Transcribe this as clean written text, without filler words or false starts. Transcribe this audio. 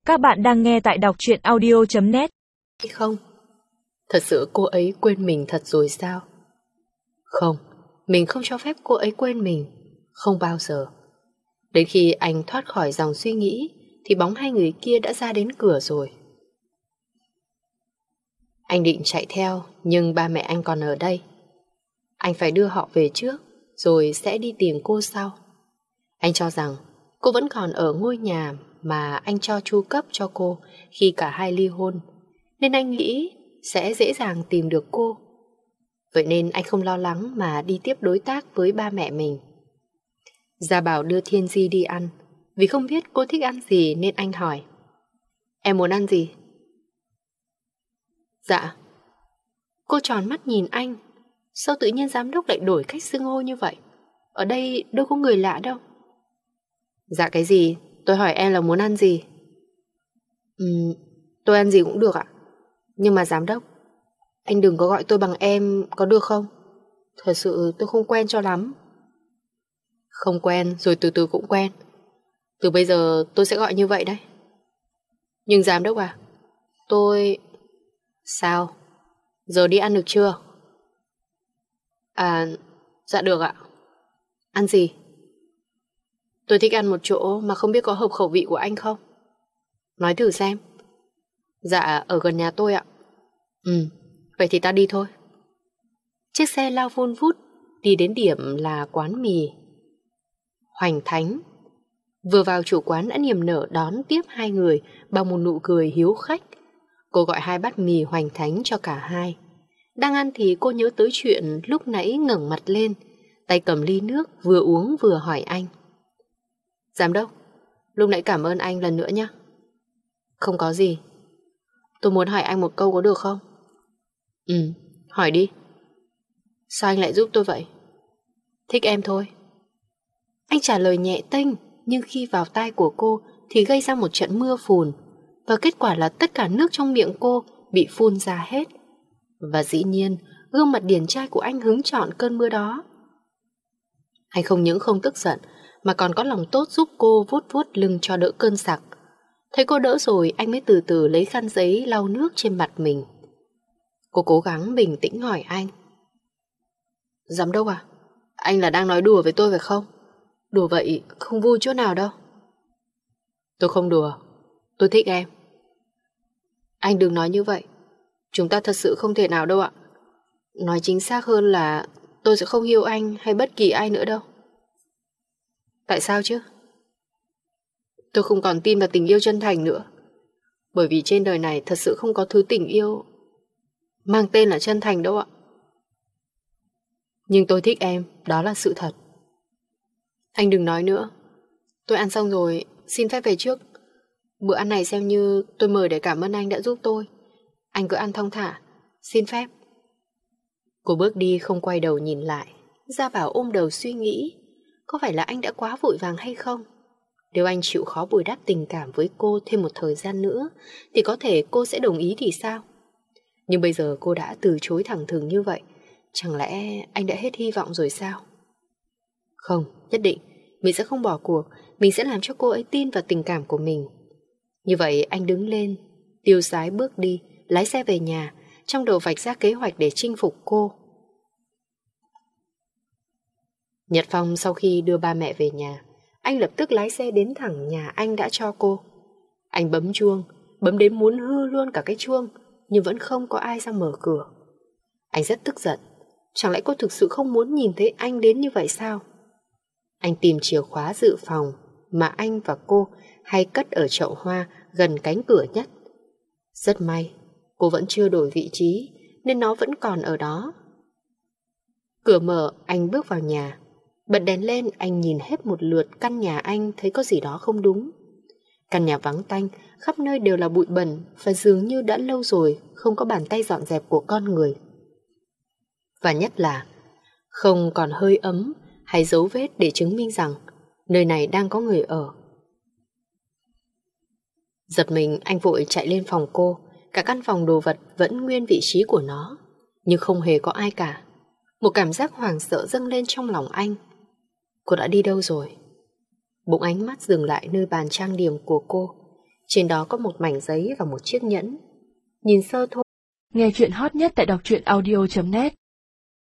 Các bạn đang nghe tại đọc truyện audio.net. Không, thật sự cô ấy quên mình thật rồi sao? Không, mình không cho phép cô ấy quên mình. Không bao giờ. Đến khi anh thoát khỏi dòng suy nghĩ thì bóng hai người kia đã ra đến cửa rồi. Anh định chạy theo, nhưng ba mẹ anh còn ở đây. Anh phải đưa họ về trước, rồi sẽ đi tìm cô sau. Anh cho rằng cô vẫn còn ở ngôi nhà mà anh cho chu cấp cho cô khi cả hai ly hôn, nên anh nghĩ sẽ dễ dàng tìm được cô. Vậy nên anh không lo lắng mà đi tiếp đối tác với ba mẹ mình. Gia Bảo đưa Thiên Di đi ăn. Vì không biết cô thích ăn gì nên anh hỏi: "Em muốn ăn gì?" "Dạ." Cô tròn mắt nhìn anh. Sao tự nhiên giám đốc lại đổi cách xưng hô như vậy? Ở đây đâu có người lạ đâu. "Dạ cái gì? Tôi hỏi em là muốn ăn gì?" Tôi ăn gì cũng được ạ. Nhưng mà giám đốc, anh đừng có gọi tôi bằng em có được không? Thật sự tôi không quen cho lắm." "Không quen rồi từ từ cũng quen. Từ bây giờ tôi sẽ gọi như vậy đấy." "Nhưng giám đốc à, tôi..." "Sao? Giờ đi ăn được chưa?" "À, dạ được ạ." "Ăn gì?" "Tôi thích ăn một chỗ mà không biết có hợp khẩu vị của anh không?" "Nói thử xem." "Dạ, ở gần nhà tôi ạ." Vậy thì ta đi thôi." Chiếc xe lao vun vút đi đến điểm là quán mì Hoành Thánh. Vừa vào, chủ quán đã niềm nở đón tiếp hai người bằng một nụ cười hiếu khách. Cô gọi 2 bát mì Hoành Thánh cho cả hai. Đang ăn thì cô nhớ tới chuyện lúc nãy, ngẩng mặt lên, tay cầm ly nước, vừa uống vừa hỏi anh: "Giám đốc, lúc nãy cảm ơn anh lần nữa nhé." "Không có gì. Tôi muốn hỏi anh một câu có được không?" Hỏi đi." "Sao anh lại giúp tôi vậy?" "Thích em thôi." Anh trả lời nhẹ tênh, nhưng khi vào tai của cô thì gây ra một trận mưa phùn, và kết quả là tất cả nước trong miệng cô bị phun ra hết. Và dĩ nhiên, gương mặt điển trai của anh hứng trọn cơn mưa đó. Anh không những không tức giận, mà còn có lòng tốt giúp cô vuốt vuốt lưng cho đỡ cơn sặc. Thấy cô đỡ rồi, anh mới từ từ lấy khăn giấy lau nước trên mặt mình. Cô cố gắng bình tĩnh hỏi anh: "Giám đốc à, anh là đang nói đùa với tôi phải không? Đùa vậy không vui chỗ nào đâu." "Tôi không đùa, tôi thích em." "Anh đừng nói như vậy. Chúng ta thật sự không thể nào đâu ạ. Nói chính xác hơn là tôi sẽ không yêu anh hay bất kỳ ai nữa đâu." "Tại sao chứ?" "Tôi không còn tin vào tình yêu chân thành nữa. Bởi vì trên đời này thật sự không có thứ tình yêu mang tên là chân thành đâu ạ." "Nhưng tôi thích em, đó là sự thật." "Anh đừng nói nữa. Tôi ăn xong rồi, xin phép về trước. Bữa ăn này xem như tôi mời để cảm ơn anh đã giúp tôi. Anh cứ ăn thong thả. Xin phép." Cô bước đi không quay đầu nhìn lại. Gia Bảo ôm đầu suy nghĩ, có phải là anh đã quá vội vàng hay không? Nếu anh chịu khó bồi đắp tình cảm với cô thêm một thời gian nữa thì có thể cô sẽ đồng ý thì sao? Nhưng bây giờ cô đã từ chối thẳng thừng như vậy, chẳng lẽ anh đã hết hy vọng rồi sao? Không, nhất định mình sẽ không bỏ cuộc. Mình sẽ làm cho cô ấy tin vào tình cảm của mình. Như vậy anh đứng lên, tiêu sái bước đi, lái xe về nhà, trong đầu vạch ra kế hoạch để chinh phục cô. Nhật Phong sau khi đưa ba mẹ về nhà, anh lập tức lái xe đến thẳng nhà anh đã cho cô. Anh bấm chuông, bấm đến muốn hư luôn cả cái chuông, nhưng vẫn không có ai ra mở cửa. Anh rất tức giận. Chẳng lẽ cô thực sự không muốn nhìn thấy anh đến như vậy sao? Anh tìm chìa khóa dự phòng mà anh và cô hay cất ở chậu hoa gần cánh cửa nhất. Rất may, cô vẫn chưa đổi vị trí nên nó vẫn còn ở đó. Cửa mở, anh bước vào nhà. Bật đèn lên, anh nhìn hết một lượt căn nhà anh, thấy có gì đó không đúng. Căn nhà vắng tanh, khắp nơi đều là bụi bẩn và dường như đã lâu rồi không có bàn tay dọn dẹp của con người. Và nhất là không còn hơi ấm hay dấu vết để chứng minh rằng nơi này đang có người ở. Giật mình, anh vội chạy lên phòng cô. Cả căn phòng đồ vật vẫn nguyên vị trí của nó, nhưng không hề có ai cả. Một cảm giác hoảng sợ dâng lên trong lòng anh. Cô đã đi đâu rồi? Bỗng ánh mắt dừng lại nơi bàn trang điểm của cô. Trên đó có một mảnh giấy và một chiếc nhẫn. Nhìn sơ thôi. Nghe chuyện hot nhất tại đọc truyện audio.net